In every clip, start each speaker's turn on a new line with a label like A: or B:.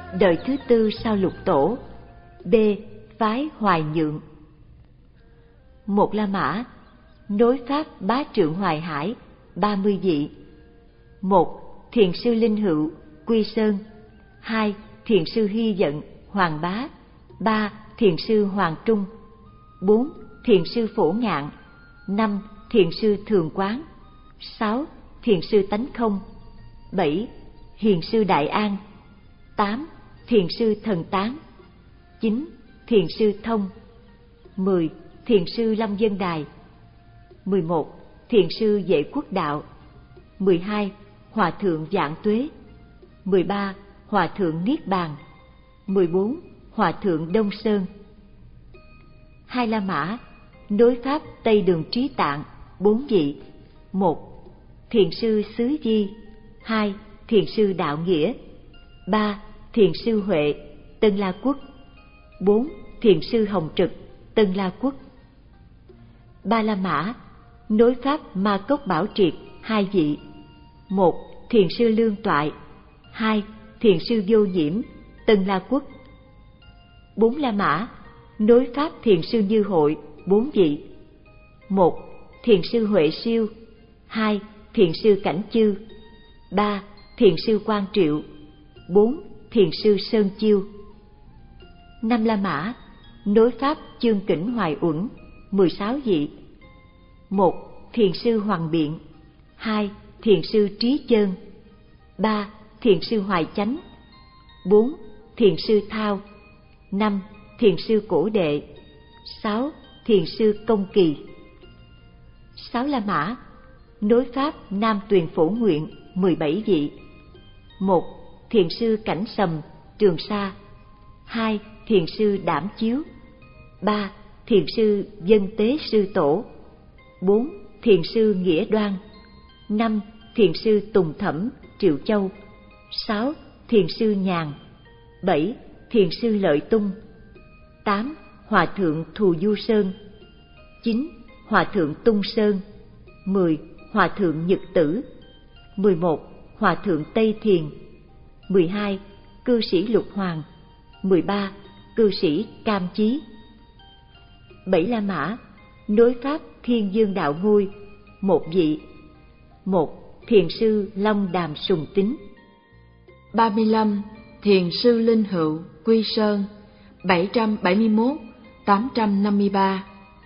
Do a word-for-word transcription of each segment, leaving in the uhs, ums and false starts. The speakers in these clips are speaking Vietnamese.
A: đời thứ tư sau Lục Tổ. B. Phái Hoài Nhượng. Một La Mã, nối Pháp Bá Trượng Hoài Hải, ba mươi vị. Một. Thiền sư Linh Hữu, Quy Sơn. Hai. Thiền sư Hy Dận, Hoàng Bá. Ba. Thiền sư Hoàng Trung. Bốn. Thiền sư Phổ Ngạn. Năm. Thiền sư Thường Quán. Sáu. Thiền sư Tánh Không. Bảy. Hiền sư Đại An. Tám. Thiền sư Thần Tán. Chín. Thiền sư Thông. Mười. Thiền sư Long Dân Đài. Mười một. Thiền sư Vệ Quốc Đạo. Mười hai. Hòa thượng Vạn Tuế. Mười ba. Hòa thượng Niết Bàn. Mười bốn. Hòa thượng Đông Sơn. Hai La Mã, nối Pháp Tây Đường Trí Tạng, bốn vị. Một. Thiền sư Xứ Di. Hai. Thiền sư Đạo Nghĩa. Ba. Thiền sư Huệ, Tân La Quốc. Bốn. Thiền sư Hồng Trực, Tân La Quốc. Ba La Mã, nối Pháp Ma Cốc Bảo Triệt, hai vị. Một. Thiền sư Lương Toại. Hai. Thiền sư Vô Nhiễm, Tân La Quốc. Bốn La Mã, nối Pháp Thiền sư Như Hội, bốn vị. Một. Thiền sư Huệ Siêu. Hai. Thiền sư Cảnh Chư. Ba. Thiền sư Quang Triệu. Bốn. Thiền sư Sơn Chiêu. Năm La Mã, nối Pháp Chương Kỉnh Hoài Uẩn, mười sáu vị. Một. Thiền sư Hoàng Biện. Hai. Thiền sư Trí Chơn. Ba. Thiền sư Hoài Chánh. Bốn. Thiền sư Thao. Năm. Thiền sư Cổ Đệ. Sáu. Thiền sư Công Kỳ. Sáu La Mã, nối Pháp Nam Tuyền Phổ Nguyện, mười bảy vị. Một. Thiền sư Cảnh Sầm, Trường Sa. Hai. Thiền sư Đảm Chiếu. Ba. Thiền sư Dân Tế Sư Tổ. Bốn. Thiền sư Nghĩa Đoan. Năm. Thiền sư Tùng Thẩm, Triệu Châu. Sáu. Thiền sư Nhàn. Bảy. Thiền sư Lợi Tung. Tám. Hòa thượng Thù Du Sơn. Chín. Hòa thượng Tung Sơn. Mười. Hòa thượng Nhật Tử. Mười một. Hòa thượng Tây Thiền. Mười hai. Cư sĩ Lục Hoàng. Mười ba. Cư sĩ Cam Chí. Bảy La Mã, nối Pháp Thiên Dương Đạo Ngôi, một vị. Một. Thiền sư Long Đàm Sùng Tín.
B: Ba mươi lăm. Thiền sư Linh Hữu, Quy Sơn, bảy trăm bảy mươi mốt đến tám trăm năm mươi ba.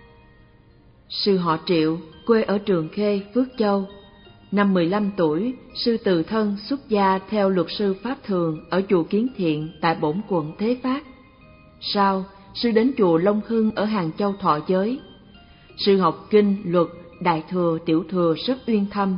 B: Sư họ Triệu, quê ở Trường Khê, Phước Châu. Năm mười lăm tuổi, sư từ thân xuất gia theo luật sư Pháp Thường ở chùa Kiến Thiện tại Bổn Quận Thế Phát. Sau, sư đến chùa Long Hưng ở Hàng Châu thọ giới. Sư học kinh, luật, đại thừa, tiểu thừa rất uyên thâm.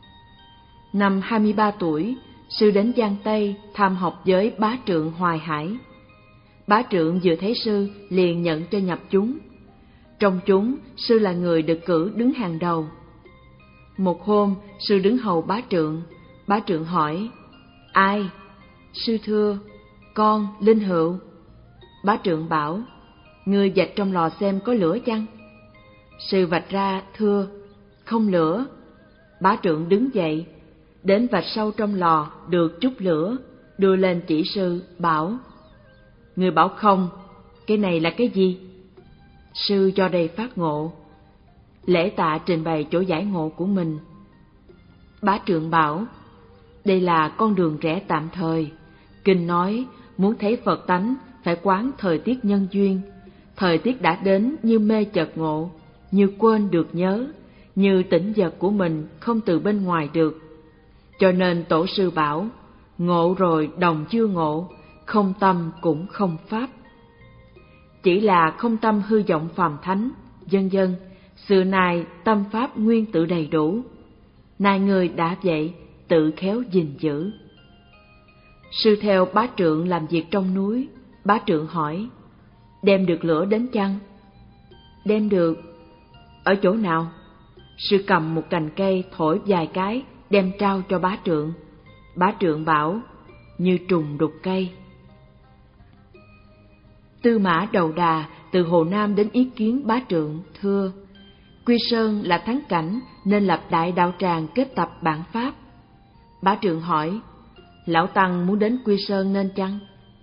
B: Năm hai mươi ba tuổi, sư đến Giang Tây tham học với Bá Trượng Hoài Hải. Bá Trượng vừa thấy sư liền nhận cho nhập chúng. Trong chúng, sư là người được cử đứng hàng đầu. Một hôm, sư đứng hầu Bá Trượng. Bá Trượng hỏi: Ai? Sư thưa: Con Linh Hữu. Bá Trượng bảo: Ngươi vạch trong lò xem có lửa chăng? Sư vạch ra thưa: Không lửa. Bá Trượng đứng dậy, đến vạch sâu trong lò được chút lửa, đưa lên chỉ sư, bảo: Ngươi bảo không, cái này là cái gì? Sư cho đây phát ngộ. Lễ tạ trình bày chỗ giải ngộ của mình. Bá Trượng bảo: Đây là con đường rẽ tạm thời. Kinh nói muốn thấy Phật tánh phải quán thời tiết nhân duyên. Thời tiết đã đến như mê chợt ngộ, như quên được nhớ, như tỉnh giật của mình không từ bên ngoài được. Cho nên tổ sư bảo: Ngộ rồi đồng chưa ngộ, không tâm cũng không pháp. Chỉ là không tâm hư vọng phàm thánh, vân vân. Xưa nay tâm pháp nguyên tự đầy đủ. Nay người đã vậy, tự khéo gìn giữ. Sư theo Bá Trượng làm việc trong núi. Bá Trượng hỏi: Đem được lửa đến chăng? Đem được. Ở chỗ nào? Sư cầm một cành cây thổi vài cái, đem trao cho Bá Trượng. Bá Trượng bảo: Như trùng đục cây. Tư Mã Đầu Đà từ Hồ Nam đến ý kiến Bá Trượng, thưa: Quy Sơn là thắng cảnh nên lập đại đạo tràng kết tập bản pháp. Bá Trượng hỏi: Lão Tăng muốn đến Quy Sơn nên chăng?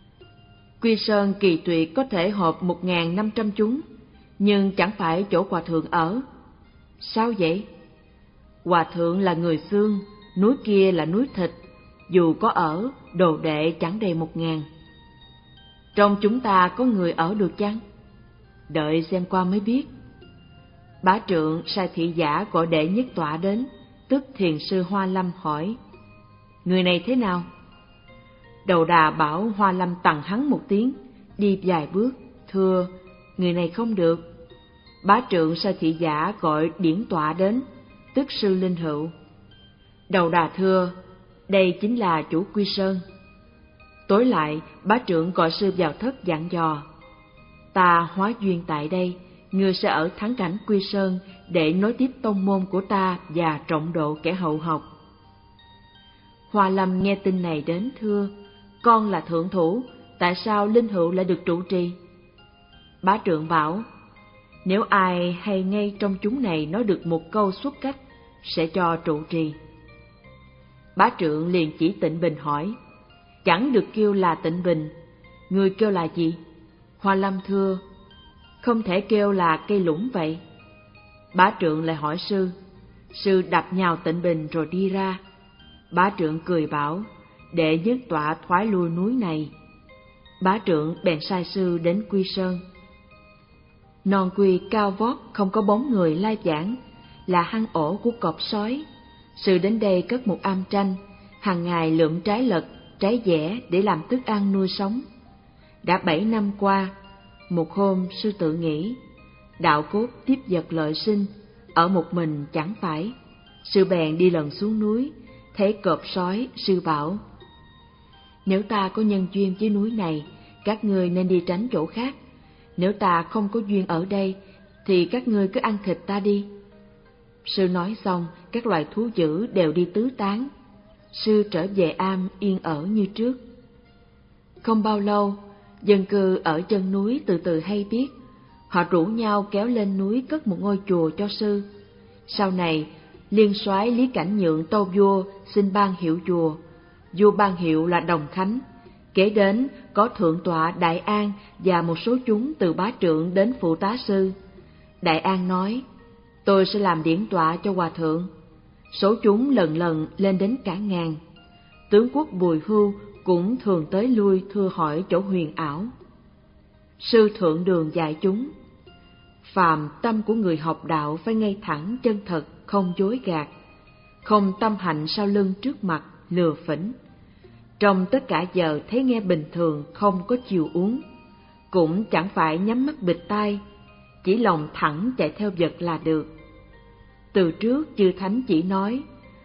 B: Quy Sơn Kỳ Tuyệt có thể họp một nghìn năm trăm chúng, nhưng chẳng phải chỗ hòa thượng ở. Sao vậy? Hòa thượng là người xương, núi kia là núi thịt, dù có ở, đồ đệ chẳng đầy một ngàn. Trong chúng ta có người ở được chăng? Đợi xem qua mới biết. Bá Trượng sai thị giả gọi đệ nhất tọa đến, tức thiền sư Hoa Lâm hỏi: người này thế nào? Đầu đà bảo Hoa Lâm tặng hắn một tiếng, đi vài bước, thưa: người này không được. Bá Trượng sai thị giả gọi điển tọa đến, tức sư Linh Hữu. Đầu đà thưa: đây chính là chủ Quy Sơn. Tối lại, Bá Trượng gọi sư vào thất dặn dò: ta hóa duyên tại đây, ngươi sẽ ở thắng cảnh Quy Sơn để nối tiếp tông môn của ta và trọng độ kẻ hậu học. Hoa Lâm nghe tin này đến thưa: con là thượng thủ, tại sao Linh Hữu lại được trụ trì? Bá Trượng bảo: nếu ai hay ngay trong chúng này nói được một câu xuất cách, sẽ cho trụ trì. Bá Trượng liền chỉ Tịnh Bình hỏi: chẳng được kêu là Tịnh Bình, người kêu là gì? Hoa Lâm thưa: không thể kêu là cây lũng vậy. Bá Trượng lại hỏi sư. Sư đập nhào Tịnh Bình rồi đi ra. Bá Trượng cười bảo: đệ nhất tọa thoái lui núi này. Bá Trượng bèn sai sư đến Quy Sơn. Non Quy cao vót không có bóng người lai vãng, là hang ổ của cọp sói. Sư đến đây cất một am tranh, hàng ngày lượm trái lật, trái dẻ để làm thức ăn nuôi sống. Đã bảy năm qua, một hôm sư tự nghĩ, đạo cốt tiếp vật lợi sinh, ở một mình chẳng phải. Sư bèn đi lần xuống núi, thấy cọp sói, sư bảo: nếu ta có nhân duyên với núi này, các ngươi nên đi tránh chỗ khác. Nếu ta không có duyên ở đây, thì các ngươi cứ ăn thịt ta đi. Sư nói xong, các loài thú dữ đều đi tứ tán. Sư trở về am yên ở như trước. Không bao lâu, dân cư ở chân núi từ từ hay biết. Họ rủ nhau kéo lên núi cất một ngôi chùa cho sư. Sau này, Liên soái Lý Cảnh Nhượng tâu vua xin ban hiệu chùa. Vua ban hiệu là Đồng Khánh. Kế đến có Thượng tọa Đại An và một số chúng từ Bá Trượng đến phụ tá sư. Đại An nói: tôi sẽ làm điển tọa cho hòa thượng. Số chúng lần lần lên đến cả ngàn. Tướng quốc Bùi Hưu cũng thường tới lui thưa hỏi chỗ huyền ảo. Sư thượng đường dạy chúng: phàm tâm của người học đạo phải ngay thẳng chân thật, không dối gạt, không tâm hạnh sau lưng trước mặt lừa phỉnh. Trong tất cả giờ thấy nghe bình thường, không có chiều uống, cũng chẳng phải nhắm mắt bịt tai, chỉ lòng thẳng chạy theo vật là được. Từ trước chư thánh chỉ nói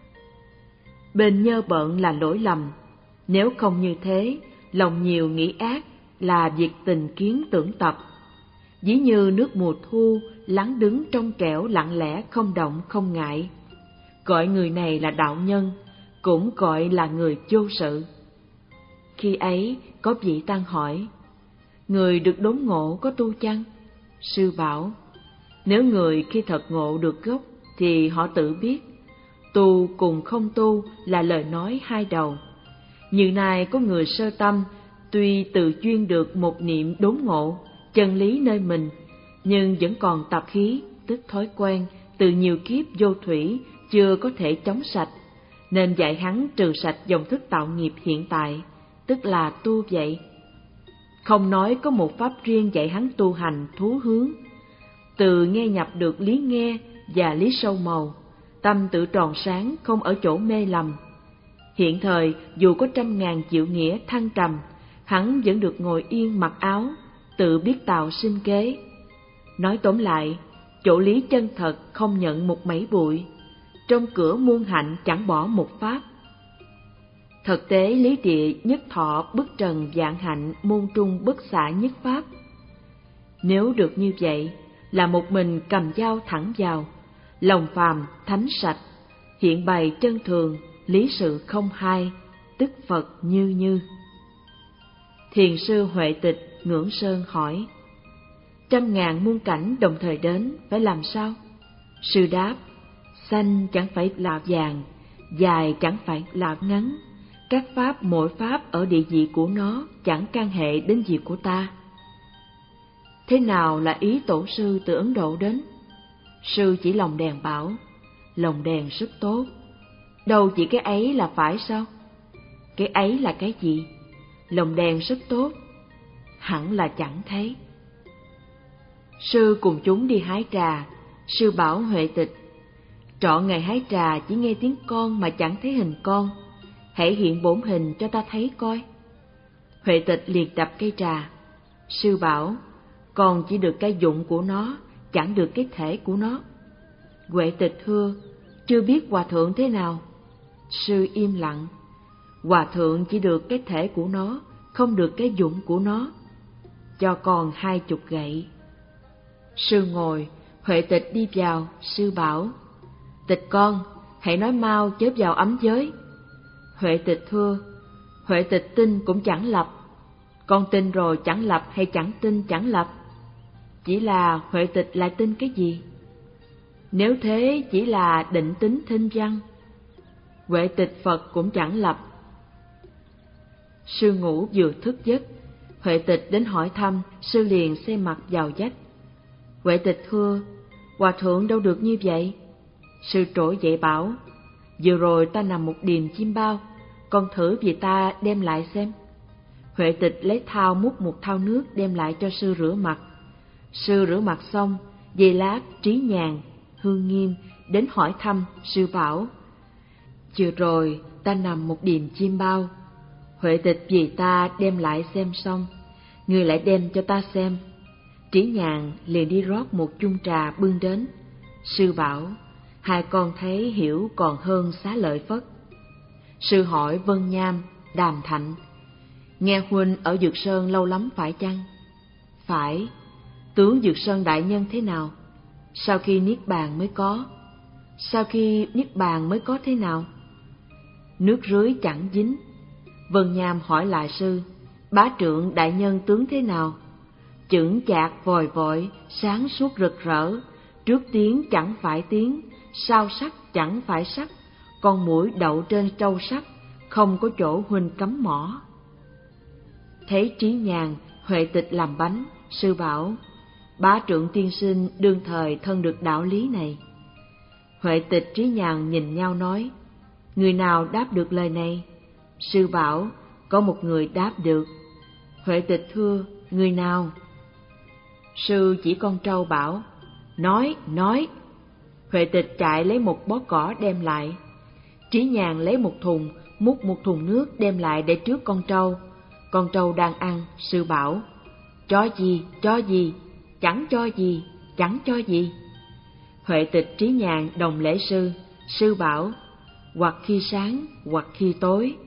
B: bên nhơ bợn là lỗi lầm, nếu không như thế, lòng nhiều nghĩ ác là việc tình kiến tưởng tập. Ví như nước mùa thu lắng đứng trong trẻo lặng lẽ không động không ngại. Gọi người này là đạo nhân, cũng gọi là người vô sự. Khi ấy có vị tăng hỏi: người được đốn ngộ có tu chăng? Sư bảo: nếu người khi thật ngộ được gốc thì họ tự biết. Tu cùng không tu là lời nói hai đầu. Như nay có người sơ tâm, tuy tự chuyên được một niệm đốn ngộ, chân lý nơi mình, nhưng vẫn còn tập khí, tức thói quen, từ nhiều kiếp vô thủy, chưa có thể chống sạch, nên dạy hắn trừ sạch dòng thức tạo nghiệp hiện tại, tức là tu vậy. Không nói có một pháp riêng dạy hắn tu hành thú hướng, từ nghe nhập được lý nghe và lý sâu màu, tâm tự tròn sáng, không ở chỗ mê lầm. Hiện thời dù có trăm ngàn triệu nghĩa thăng trầm, hắn vẫn được ngồi yên mặc áo, tự biết tạo sinh kế. Nói tóm lại, chỗ lý chân thật không nhận một mảy bụi, trong cửa muôn hạnh chẳng bỏ một pháp. Thực tế lý địa nhất thọ bức trần vạn hạnh, môn trung bất xả nhất pháp. Nếu được như vậy, là một mình cầm dao thẳng vào, lòng phàm thánh sạch, hiện bày chân thường, lý sự không hai, tức Phật như như. Thiền sư Huệ Tịch Ngưỡng Sơn hỏi: trăm ngàn muôn cảnh đồng thời đến, phải làm sao? Sư đáp: xanh chẳng phải là vàng, dài chẳng phải là ngắn, Các pháp mỗi pháp ở địa vị của nó chẳng can hệ đến việc của ta. Thế nào là ý tổ sư từ Ấn Độ đến? Sư chỉ lồng đèn bảo, lồng đèn rất tốt. Đâu chỉ cái ấy là phải sao? Cái ấy là cái gì? Lồng đèn rất tốt, hẳn là chẳng thấy. Sư cùng chúng đi hái trà, sư bảo Huệ Tịch, trọn ngày hái trà chỉ nghe tiếng con mà chẳng thấy hình con, hãy hiện bổn hình cho ta thấy coi. Huệ Tịch liền đập cây trà. Sư bảo, con chỉ được cái dụng của nó, chẳng được cái thể của nó. Huệ Tịch thưa, chưa biết hòa thượng thế nào? Sư im lặng. Hòa thượng chỉ được cái thể của nó, không được cái dụng của nó. Cho con hai chục gậy. Sư ngồi, Huệ Tịch đi vào. Sư bảo, Tịch con, hãy nói mau chớ vào ấm giới. Huệ Tịch thưa, Huệ Tịch tin cũng chẳng lập. Con tin rồi chẳng lập hay chẳng tin chẳng lập? Chỉ là Huệ Tịch lại tin cái gì? Nếu thế chỉ là định tính thinh văn. Huệ Tịch Phật cũng chẳng lập. Sư ngủ vừa thức giấc, Huệ Tịch đến hỏi thăm, sư liền xe mặt vào vách. Huệ Tịch thưa, hòa thượng đâu được như vậy? Sư trỗi dậy bảo, vừa rồi ta nằm một điềm chim bao, con thử vì ta đem lại xem. Huệ Tịch lấy thau múc một thau nước đem lại cho sư rửa mặt. Sư rửa mặt xong, giây lát Trí Nhàn, Hương Nghiêm đến hỏi thăm. Sư bảo, vừa rồi ta nằm một điềm chim bao. Huệ Tịch vì ta đem lại xem xong, người lại đem cho ta xem. Trí Nhàn liền đi rót một chung trà bưng đến. Sư bảo, hai con thấy hiểu còn hơn Xá Lợi Phất. Sư hỏi Vân Nham, Đàm Thạnh, nghe huynh ở Dược Sơn lâu lắm phải chăng? Phải. Tướng Dược Sơn đại nhân thế nào? Sau khi niết bàn mới có. Sau khi niết bàn mới có thế nào? Nước rưới chẳng dính. Vân Nham hỏi lại sư, bá trượng đại nhân tướng thế nào? Chững chạc vòi vội, sáng suốt rực rỡ, trước tiếng chẳng phải tiếng, sau sắc chẳng phải sắc, con muỗi đậu trên trâu sắt, không có chỗ huynh cắm mỏ. Thấy Trí Nhàn, Huệ Tịch làm bánh, sư bảo, bá trượng tiên sinh đương thời thân được đạo lý này. Huệ Tịch Trí Nhàn nhìn nhau nói, người nào đáp được lời này? Sư bảo, có một người đáp được. Huệ Tịch thưa, người nào? Sư chỉ con trâu bảo, nói, nói. Huệ Tịch chạy lấy một bó cỏ đem lại. Trí Nhàn lấy một thùng, múc một thùng nước đem lại để trước con trâu. Con trâu đang ăn, sư bảo, cho gì, cho gì, chẳng cho gì, chẳng cho gì. Huệ Tịch Trí Nhàn đồng lễ sư, sư bảo, hoặc khi sáng, hoặc khi tối.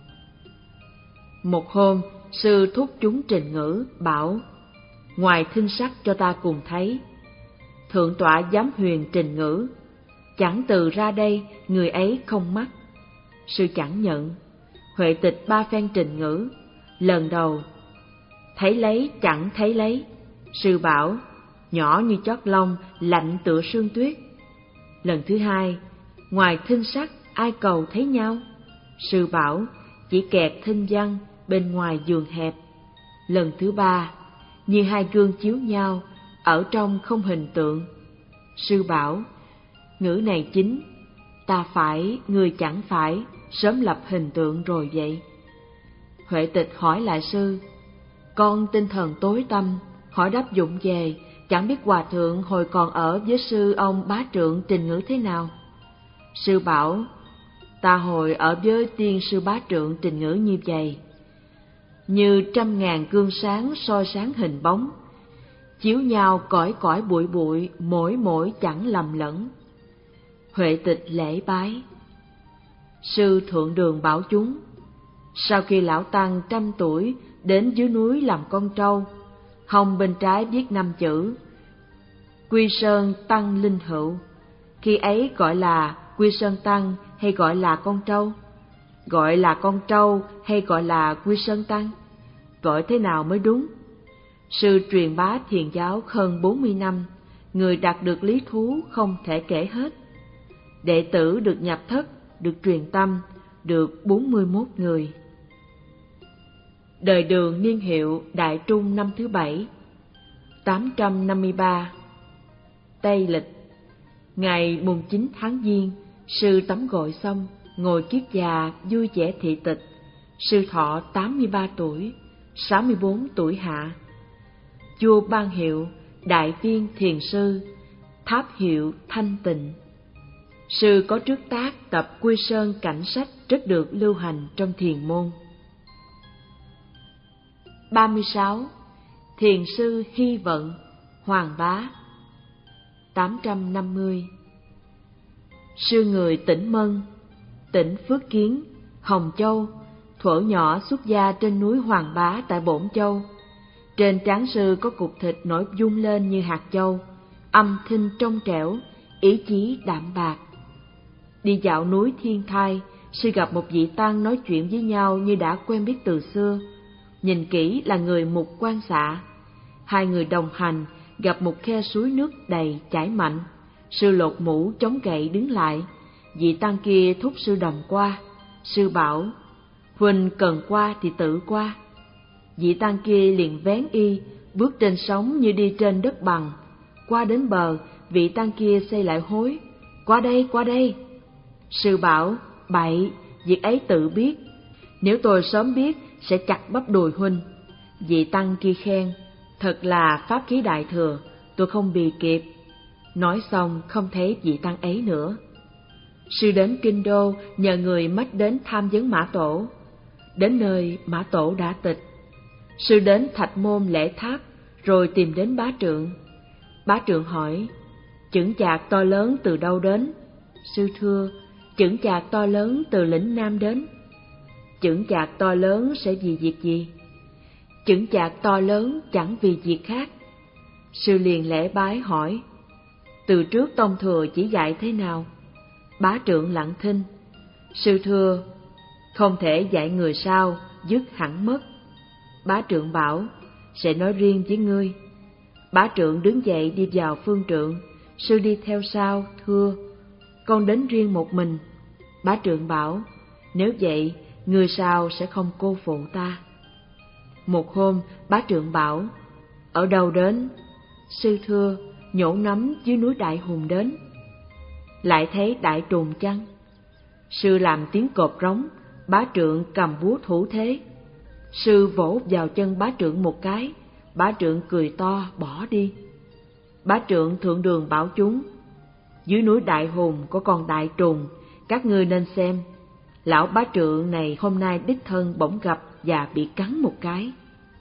B: Một hôm, sư thúc chúng trình ngữ, bảo, ngoài thinh sắc cho ta cùng thấy. Thượng tọa giám huyền trình ngữ, chẳng từ ra đây, người ấy không mắc. Sư chẳng nhận. Huệ Tịch ba phen trình ngữ, lần đầu, thấy lấy chẳng thấy lấy. Sư bảo, nhỏ như chót lông, lạnh tựa sương tuyết. Lần thứ hai, ngoài thinh sắc, ai cầu thấy nhau? Sư bảo, chỉ kẹt thinh văn, bên ngoài giường hẹp. Lần thứ ba, như hai gương chiếu nhau, ở trong không hình tượng. Sư bảo, ngữ này chính, ta phải, người chẳng phải, sớm lập hình tượng rồi vậy. Huệ Tịch hỏi lại sư, con tinh thần tối tâm, hỏi đáp dụng về, chẳng biết hòa thượng hồi còn ở với sư ông bá trượng trình ngữ thế nào? Sư bảo, ta hồi ở với tiên sư bá trượng trình ngữ như vậy, như trăm ngàn gương sáng soi sáng hình bóng, chiếu nhau cõi cõi bụi bụi, mỗi mỗi chẳng lầm lẫn. Huệ Tịch lễ bái. Sư thượng đường bảo chúng, sau khi lão tăng trăm tuổi đến dưới núi làm con trâu, hông bên trái viết năm chữ Quy Sơn Tăng Linh Hữu. Khi ấy gọi là Quy Sơn Tăng hay gọi là con trâu? Gọi là con trâu hay gọi là Quy Sơn Tăng? Gọi thế nào mới đúng? Sư truyền bá thiền giáo hơn bốn mươi năm, người đạt được lý thú không thể kể hết. Đệ tử được nhập thất, được truyền tâm, được bốn mươi mốt người. Đời Đường niên hiệu Đại Trung năm thứ bảy, tám trăm năm mươi ba Tây lịch. Ngày mùng chín tháng Giêng, sư tắm gội xong, ngồi kiết già vui vẻ thị tịch. Sư thọ tám mươi ba tuổi, sáu mươi bốn tuổi hạ. Vua ban hiệu Đại Viên Thiền Sư, tháp hiệu Thanh Tịnh. Sư có trước tác tập Quy Sơn Cảnh Sách rất được lưu hành trong thiền môn. ba mươi sáu Thiền sư Hy Vận, Hoàng Bá, tám trăm năm mươi. Sư người tỉnh Mân, tỉnh Phước Kiến, Hồng Châu, thuở nhỏ xuất gia trên núi Hoàng Bá tại Bổn Châu. Trên trán sư có cục thịt nổi rung lên như hạt châu, âm thanh trong trẻo, ý chí đạm bạc. Đi dạo núi Thiên Thai, sư gặp một vị tăng nói chuyện với nhau như đã quen biết từ xưa. Nhìn kỹ là người Mục Quan Xạ. Hai người đồng hành, gặp một khe suối nước đầy chảy mạnh. Sư lột mũ chống gậy đứng lại. Vị tăng kia thúc sư đồng qua. Sư bảo, huynh cần qua thì tự qua. Vị tăng kia liền vén y, bước trên sóng như đi trên đất bằng. Qua đến bờ, vị tăng kia xây lại hối, qua đây, qua đây. Sư bảo, bậy, việc ấy tự biết. Nếu tôi sớm biết, sẽ chặt bắp đùi huynh. Vị tăng kia khen, thật là pháp khí đại thừa, tôi không bì kịp. Nói xong không thấy vị tăng ấy nữa. Sư đến Kinh Đô nhờ người mách đến tham vấn Mã Tổ. Đến nơi Mã Tổ đã tịch. Sư đến Thạch Môn lễ tháp, rồi tìm đến Bá Trượng. Bá Trượng hỏi, chững chạc to lớn từ đâu đến? Sư thưa, chững chạc to lớn từ lĩnh Nam đến. Chững chạc to lớn sẽ vì việc gì? Chững chạc to lớn chẳng vì việc khác. Sư liền lễ bái hỏi, từ trước Tông Thừa chỉ dạy thế nào? Bá Trượng lặng thinh. Sư thưa, không thể dạy người sau dứt hẳn mất. Bá Trượng bảo, sẽ nói riêng với ngươi. Bá Trượng đứng dậy đi vào phương trượng. Sư đi theo sau, thưa, con đến riêng một mình. Bá Trượng bảo, nếu vậy, người sau sẽ không cô phụ ta. Một hôm, Bá Trượng bảo, ở đâu đến? Sư thưa, nhổ nấm dưới núi Đại Hùng đến. Lại thấy đại trùng chăng? Sư làm tiếng cọp rống. Bá Trượng cầm búa thủ thế. Sư vỗ vào chân Bá Trượng một cái. Bá Trượng cười to bỏ đi. Bá Trượng thượng đường bảo chúng, dưới núi Đại Hùng có con đại trùng, các ngươi nên xem. Lão Bá Trượng này hôm nay đích thân bỗng gặp và bị cắn một cái.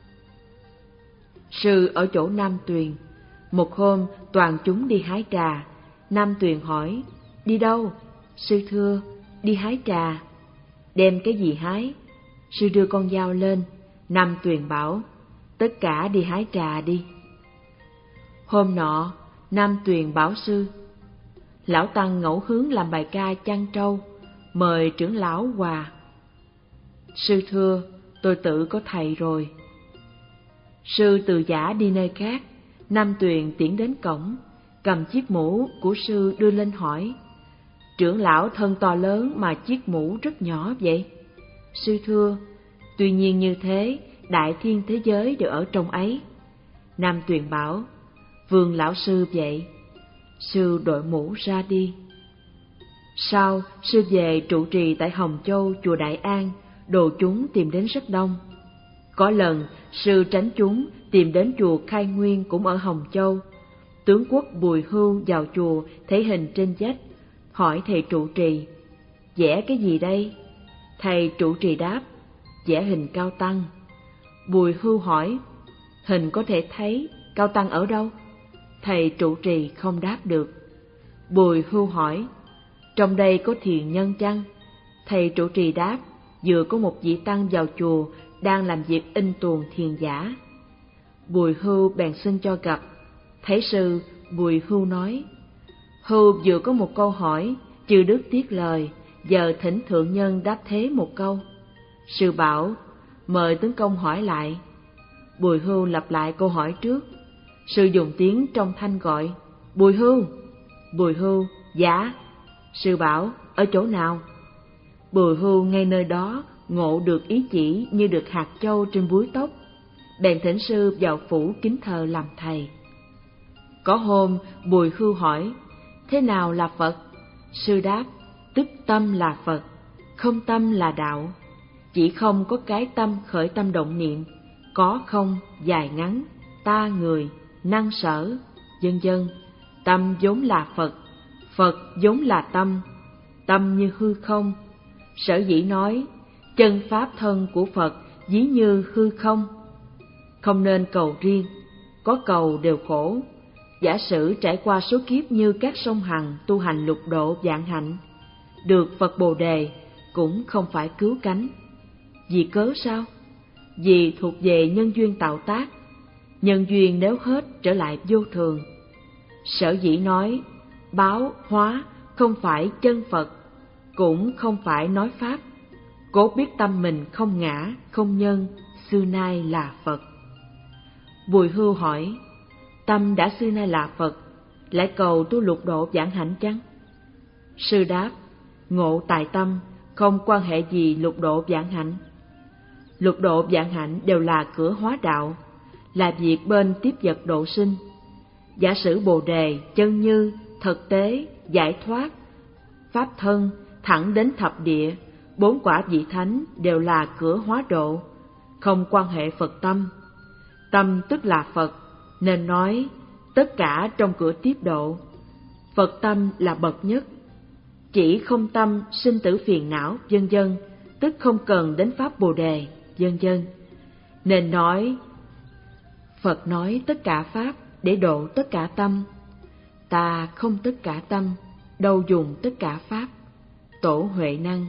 B: Sư ở chỗ Nam Tuyền. Một hôm toàn chúng đi hái trà. Nam Tuyền hỏi, đi đâu? Sư thưa, đi hái trà. Đem cái gì hái? Sư đưa con dao lên. Nam Tuyền bảo, tất cả đi hái trà đi. Hôm nọ, Nam Tuyền bảo sư, lão tăng ngẫu hứng làm bài ca chăn trâu, mời trưởng lão hòa. Sư thưa, tôi tự có thầy rồi. Sư từ giả đi nơi khác. Nam Tuyền tiễn đến cổng, cầm chiếc mũ của sư đưa lên hỏi, trưởng lão thân to lớn mà chiếc mũ rất nhỏ vậy? Sư thưa, tuy nhiên như thế, đại thiên thế giới đều ở trong ấy. Nam Tuyền bảo, Vương lão sư vậy. Sư đội mũ ra đi. Sau, sư về trụ trì tại Hồng Châu chùa Đại An, đồ chúng tìm đến rất đông. Có lần, sư tránh chúng tìm đến chùa Khai Nguyên cũng ở Hồng Châu. Tướng quốc Bùi Hưu vào chùa thấy hình trên vách, hỏi thầy trụ trì, vẽ cái gì đây? Thầy trụ trì đáp, vẽ hình Cao Tăng. Bùi Hưu hỏi, hình có thể thấy, Cao Tăng ở đâu? Thầy trụ trì không đáp được. Bùi Hưu hỏi, trong đây có thiền nhân chăng? Thầy trụ trì đáp, vừa có một vị tăng vào chùa đang làm việc in tuồng thiền giả. Bùi Hưu bèn xin cho gặp. Thấy sư, Bùi Hưu nói, Hưu vừa có một câu hỏi, chư đức tiếc lời, giờ thỉnh thượng nhân đáp thế một câu. Sư bảo, mời tướng công hỏi lại. Bùi Hưu lặp lại câu hỏi trước. Sư dùng tiếng trong thanh gọi, Bùi Hưu. Bùi Hưu, dạ. Sư bảo, ở chỗ nào? Bùi Hưu ngay nơi đó ngộ được ý chỉ như được hạt châu trên búi tóc, bèn thỉnh sư vào phủ kính thờ làm thầy. Có hôm Bùi Hưu hỏi, thế nào là Phật? Sư đáp, tức tâm là Phật, không tâm là đạo. Chỉ không có cái tâm khởi tâm động niệm, có không dài ngắn, ta người, năng sở, vân vân. Tâm vốn là Phật, Phật vốn là tâm, tâm như hư không. Sở dĩ nói, chân pháp thân của Phật ví như hư không. Không nên cầu riêng, có cầu đều khổ. Giả sử trải qua số kiếp như các sông Hằng tu hành lục độ vạn hạnh, được Phật Bồ Đề cũng không phải cứu cánh. Vì cớ sao? Vì thuộc về nhân duyên tạo tác, nhân duyên nếu hết trở lại vô thường. Sở dĩ nói, báo, hóa không phải chân Phật, cũng không phải nói Pháp. Cố biết tâm mình không ngã, không nhân, xưa nay là Phật. Bùi Hưu hỏi, tâm đã xưa nay là Phật, lại cầu tu lục độ vãng hạnh chăng? Sư đáp, ngộ tại tâm, không quan hệ gì lục độ vãng hạnh. Lục độ vãng hạnh đều là cửa hóa đạo, là việc bên tiếp vật độ sinh. Giả sử Bồ Đề, chân như, thực tế, giải thoát, pháp thân, thẳng đến thập địa, bốn quả vị thánh đều là cửa hóa độ, không quan hệ Phật tâm. Tâm tức là Phật, nên nói tất cả trong cửa tiếp độ, Phật tâm là bậc nhất. Chỉ không tâm sinh tử phiền não, vân vân, tức không cần đến pháp Bồ Đề, vân vân. Nên nói, Phật nói tất cả pháp để độ tất cả tâm. Ta không tất cả tâm, đâu dùng tất cả pháp. Tổ Huệ Năng.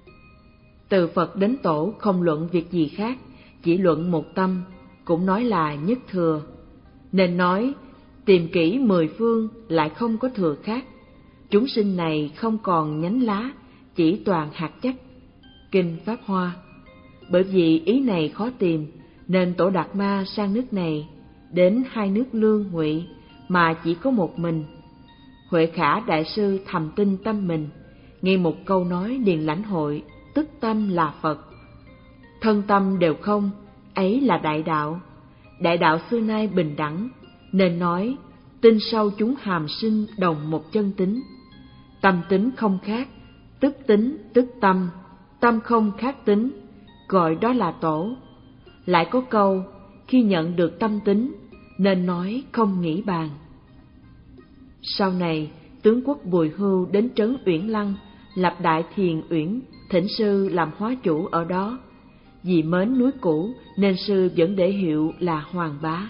B: Từ Phật đến Tổ không luận việc gì khác, chỉ luận một tâm, cũng nói là nhất thừa. Nên nói, tìm kỹ mười phương lại không có thừa khác. Chúng sinh này không còn nhánh lá, chỉ toàn hạt chắc. Kinh Pháp Hoa. Bởi vì ý này khó tìm, nên Tổ Đạt Ma sang nước này, đến hai nước Lương, Ngụy, mà chỉ có một mình. Huệ Khả Đại Sư thầm tin tâm mình, nghe một câu nói liền lãnh hội, tức tâm là Phật. Thân tâm đều không, ấy là đại đạo. Đại đạo xưa nay bình đẳng, nên nói, tinh sâu chúng hàm sinh đồng một chân tính. Tâm tính không khác, tức tính tức tâm, tâm không khác tính, gọi đó là tổ. Lại có câu, khi nhận được tâm tính, nên nói không nghĩ bàn. Sau này, tướng quốc Bùi Hưu đến trấn Uyển Lăng, lập đại thiền uyển, thỉnh sư làm hóa chủ ở đó. Vì mến núi cũ nên sư vẫn để hiệu là Hoàng Bá.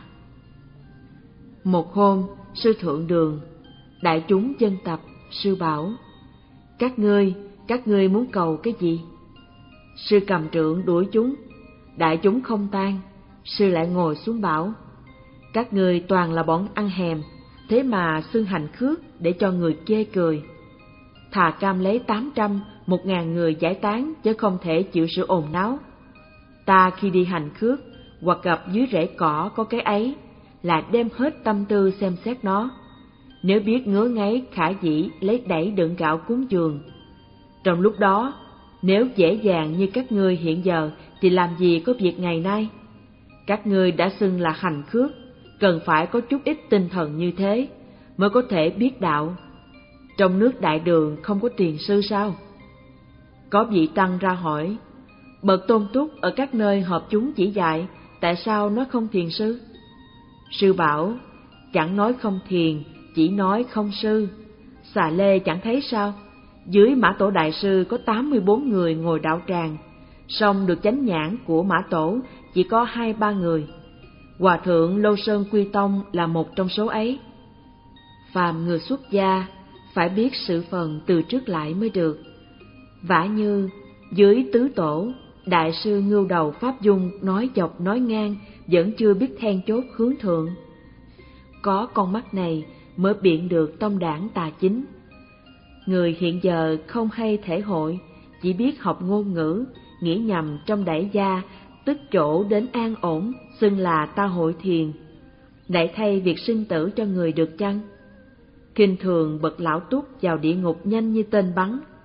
B: Một hôm, sư thượng đường, đại chúng dân tập, sư bảo, các ngươi, các ngươi muốn cầu cái gì? Sư cầm trượng đuổi chúng, đại chúng không tan, sư lại ngồi xuống bảo, các ngươi toàn là bọn ăn hèm, thế mà xưng hành khước để cho người chê cười. Thà cam lấy tám trăm, một ngàn người giải tán, chứ không thể chịu sự ồn náo. Ta khi đi hành khước, hoặc gặp dưới rễ cỏ có cái ấy, là đem hết tâm tư xem xét nó. Nếu biết ngứa ngáy khả dĩ lấy đẩy đựng gạo cúng dường. Trong lúc đó, nếu dễ dàng như các ngươi hiện giờ, thì làm gì có việc ngày nay? Các ngươi đã xưng là hành khước, cần phải có chút ít tinh thần như thế, mới có thể biết đạo. Trong nước Đại Đường không có tiền sư sao? Có vị tăng ra hỏi, bậc tôn túc ở các nơi họp chúng chỉ dạy, tại sao nó không thiền sư? Sư bảo, chẳng nói không thiền, chỉ nói không sư. Xà Lê chẳng thấy sao? Dưới Mã Tổ Đại Sư có tám mươi bốn người ngồi đạo tràng, song được chánh nhãn của Mã Tổ chỉ có hai ba người. Hòa thượng Lô Sơn Quy Tông là một trong số ấy. Phàm người xuất gia phải biết sự phần từ trước lại mới được. Vả như dưới tứ tổ, Đại sư Ngưu Đầu Pháp Dung nói dọc nói ngang, vẫn chưa biết then chốt hướng thượng. Có con mắt này mới biện được tông đảng tà chính. Người hiện giờ không hay thể hội, chỉ biết học ngôn ngữ, nghĩ nhầm trong đẩy gia, tức chỗ đến an ổn, xưng là ta hội thiền. Lại thay việc sinh tử cho người được chăng? Kinh thường bậc lão túc vào địa ngục nhanh như tên bắn.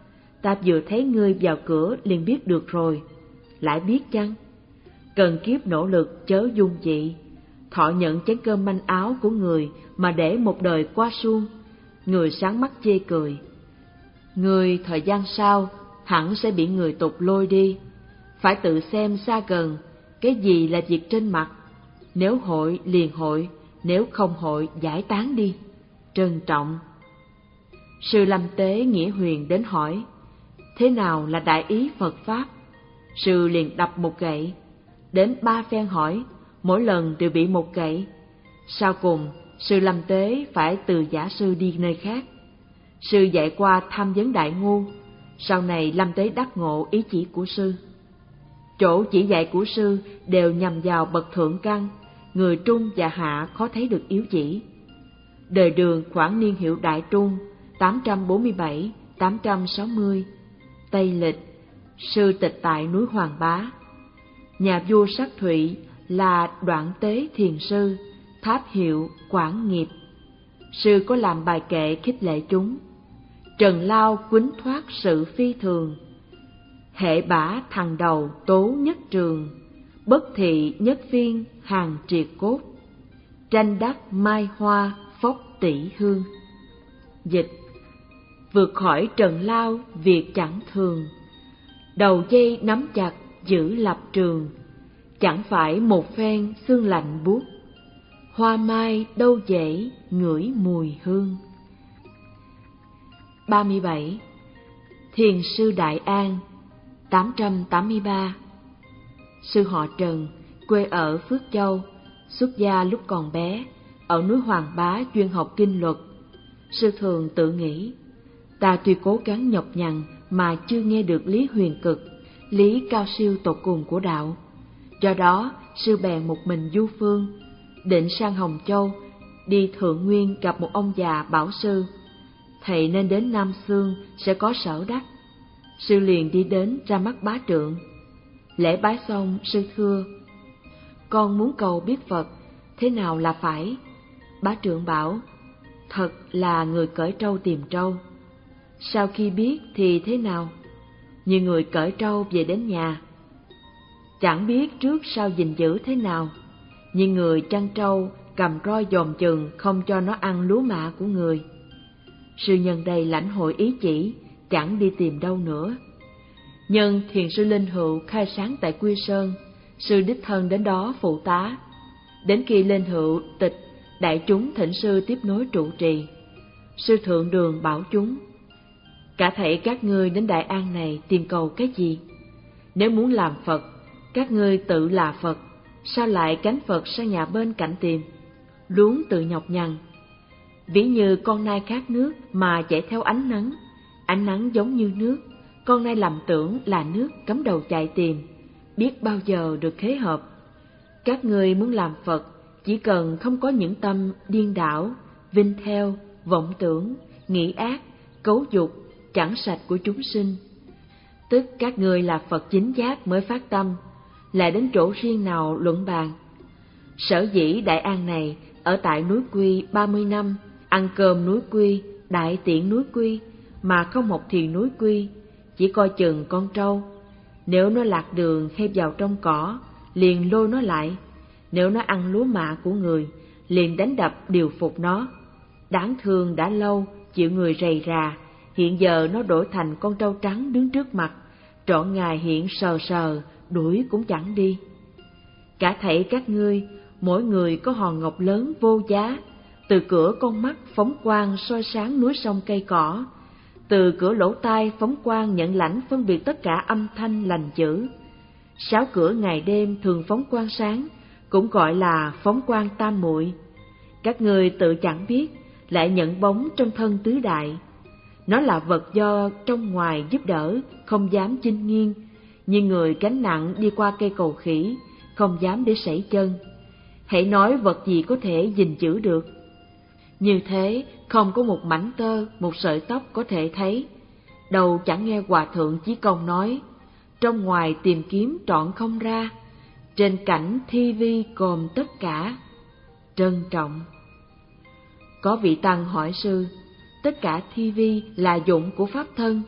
B: ta vừa thấy ngươi vào cửa liền biết được rồi. Lại biết chăng? Cần kiếp nỗ lực chớ dung dị, thọ nhận chén cơm manh áo của người mà để một đời qua suông. Người sáng mắt chê cười. Người thời gian sau hẳn sẽ bị người tục lôi đi. Phải tự xem xa gần, cái gì là việc trên mặt. Nếu hội liền hội, nếu không hội giải tán đi. Trân trọng. Sư Lâm Tế Nghĩa Huyền đến hỏi, thế nào là đại ý Phật Pháp? Sư liền đập một gậy. Đến ba phen hỏi, mỗi lần đều bị một gậy. Sau cùng, sư Lâm Tế phải từ giả sư đi nơi khác. Sư dạy qua tham vấn đại ngu, sau này Lâm Tế đắc ngộ ý chỉ của sư. Chỗ chỉ dạy của sư đều nhằm vào bậc thượng căn, người trung và hạ khó thấy được yếu chỉ. Đời Đường khoảng niên hiệu Đại Trung, tám trăm bốn mươi bảy đến tám trăm sáu mươi, Tây Lịch, sư tịch tại núi Hoàng Bá. Nhà vua Sắc Thụy là Đoạn Tế Thiền Sư, tháp hiệu Quảng Nghiệp. Sư có làm bài kệ khích lệ chúng. Trần lao quýnh thoát sự phi thường, hệ bả thằng đầu tố nhất trường, bất thị nhất phiên hàng triệt cốt, tranh đắc mai hoa phốc tỷ hương. Dịch: vượt khỏi trần lao việc chẳng thường, đầu dây nắm chặt giữ lập trường, chẳng phải một phen xương lạnh buốt, hoa mai đâu dễ ngửi mùi hương. ba mươi bảy. Thiền sư Đại An, tám trăm tám mươi ba. Sư họ Trần, quê ở Phước Châu, xuất gia lúc còn bé, ở núi Hoàng Bá chuyên học kinh luật. Sư thường tự nghĩ, ta tuy cố gắng nhọc nhằn mà chưa nghe được lý huyền cực, lý cao siêu tột cùng của đạo. Do đó, sư bèn một mình du phương, định sang Hồng Châu, đi Thượng Nguyên gặp một ông già bảo sư. Thầy nên đến Nam Xương sẽ có sở đắc. Sư liền đi đến ra mắt bá trượng. Lễ bái xong, sư thưa, con muốn cầu biết Phật, thế nào là phải? Bá trượng bảo, thật là người cởi trâu tìm trâu. Sau khi biết thì thế nào? Như người cởi trâu về đến nhà, chẳng biết trước sau gìn giữ thế nào. Như người chăn trâu cầm roi dòm chừng không cho nó ăn lúa mạ của người. Sư nhân đây lãnh hội ý chỉ, chẳng đi tìm đâu nữa. Nhân thiền sư Linh Hữu khai sáng tại Quy Sơn, sư đích thân đến đó phụ tá. Đến khi Linh Hữu tịch, đại chúng thỉnh sư tiếp nối trụ trì. Sư thượng đường bảo chúng, cả thảy các ngươi đến Đại An này tìm cầu cái gì? Nếu muốn làm Phật, các ngươi tự là Phật, sao lại cánh Phật sang nhà bên cạnh tìm? Luống tự nhọc nhằn. Ví như con nai khát nước mà chạy theo ánh nắng, ánh nắng giống như nước, con nai lầm tưởng là nước cắm đầu chạy tìm, biết bao giờ được khế hợp. Các ngươi muốn làm Phật, chỉ cần không có những tâm điên đảo, vinh theo, vọng tưởng, nghĩ ác, cấu dục, chẳng sạch của chúng sinh. Tức các ngươi là Phật chính giác mới phát tâm, lại đến chỗ riêng nào luận bàn. Sở dĩ Đại An này ở tại núi Quy ba mươi năm, ăn cơm núi Quy, đại tiện núi Quy, mà không học thiền núi Quy, chỉ coi chừng con trâu. Nếu nó lạc đường hay vào trong cỏ, liền lôi nó lại. Nếu nó ăn lúa mạ của người, liền đánh đập điều phục nó. Đáng thương đã lâu, chịu người rầy rà, hiện giờ nó đổi thành con trâu trắng đứng trước mặt, trọn ngày hiện sờ sờ, đuổi cũng chẳng đi. Cả thảy các ngươi, mỗi người có hòn ngọc lớn vô giá, từ cửa con mắt phóng quang soi sáng núi sông cây cỏ, từ cửa lỗ tai phóng quang nhận lãnh phân biệt tất cả âm thanh lành dữ. Sáu cửa ngày đêm thường phóng quang sáng, cũng gọi là phóng quang tam muội. Các ngươi tự chẳng biết, lại nhận bóng trong thân tứ đại. Nó là vật do trong ngoài giúp đỡ, không dám chinh nghiêng, như người gánh nặng đi qua cây cầu khỉ, không dám để sẩy chân. Hãy nói vật gì có thể gìn giữ được. Như thế, không có một mảnh tơ, một sợi tóc có thể thấy. Đầu chẳng nghe Hòa Thượng Chí Công nói, trong ngoài tìm kiếm trọn không ra, trên cảnh thi vi gồm tất cả. Trân trọng. Có vị tăng hỏi sư, tất cả thi vi là dụng của pháp thân,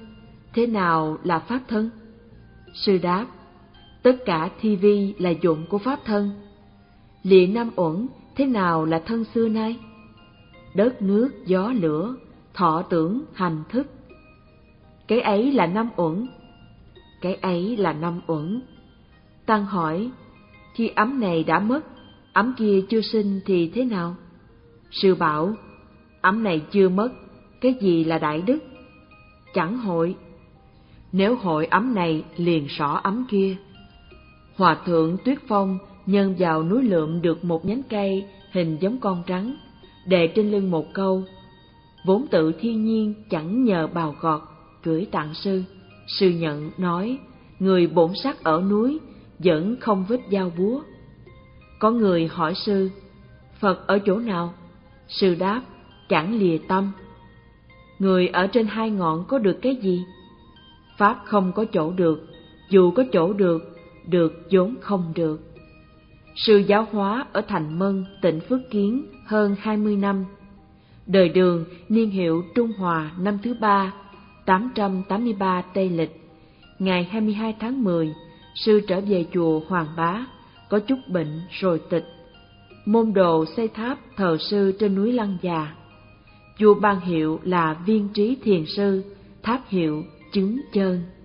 B: thế nào là pháp thân? Sư đáp, tất cả thi vi là dụng của pháp thân. Lìa năm uẩn, thế nào là thân xưa nay? Đất nước gió lửa, thọ tưởng hành thức. Cái ấy là năm uẩn. Cái ấy là năm uẩn. Tăng hỏi, khi ấm này đã mất, ấm kia chưa sinh thì thế nào? Sư bảo, ấm này chưa mất, cái gì là đại đức? Chẳng hội. Nếu hội ấm này liền xỏ ấm kia. Hòa thượng Tuyết Phong nhân vào núi Lượm được một nhánh cây hình giống con rắn, đề trên lưng một câu, vốn tự thiên nhiên chẳng nhờ bào gọt, gửi tặng sư. Sư nhận nói, người bổn sắc ở núi, vẫn không vết dao búa. Có người hỏi sư, Phật ở chỗ nào? Sư đáp, chẳng lìa tâm. Người ở trên hai ngọn có được cái gì? Pháp không có chỗ được, dù có chỗ được, được vốn không được. Sư giáo hóa ở Thành Mân, tỉnh Phước Kiến hơn hai mươi năm. Đời Đường, niên hiệu Trung Hòa năm thứ ba, tám trăm tám mươi ba Tây Lịch. Ngày hai mươi hai tháng mười, sư trở về chùa Hoàng Bá, có chút bệnh rồi tịch. Môn đồ xây tháp thờ sư trên núi Lăng Già. Vua ban hiệu là Viên Trí Thiền Sư, tháp hiệu Chứng Chơn.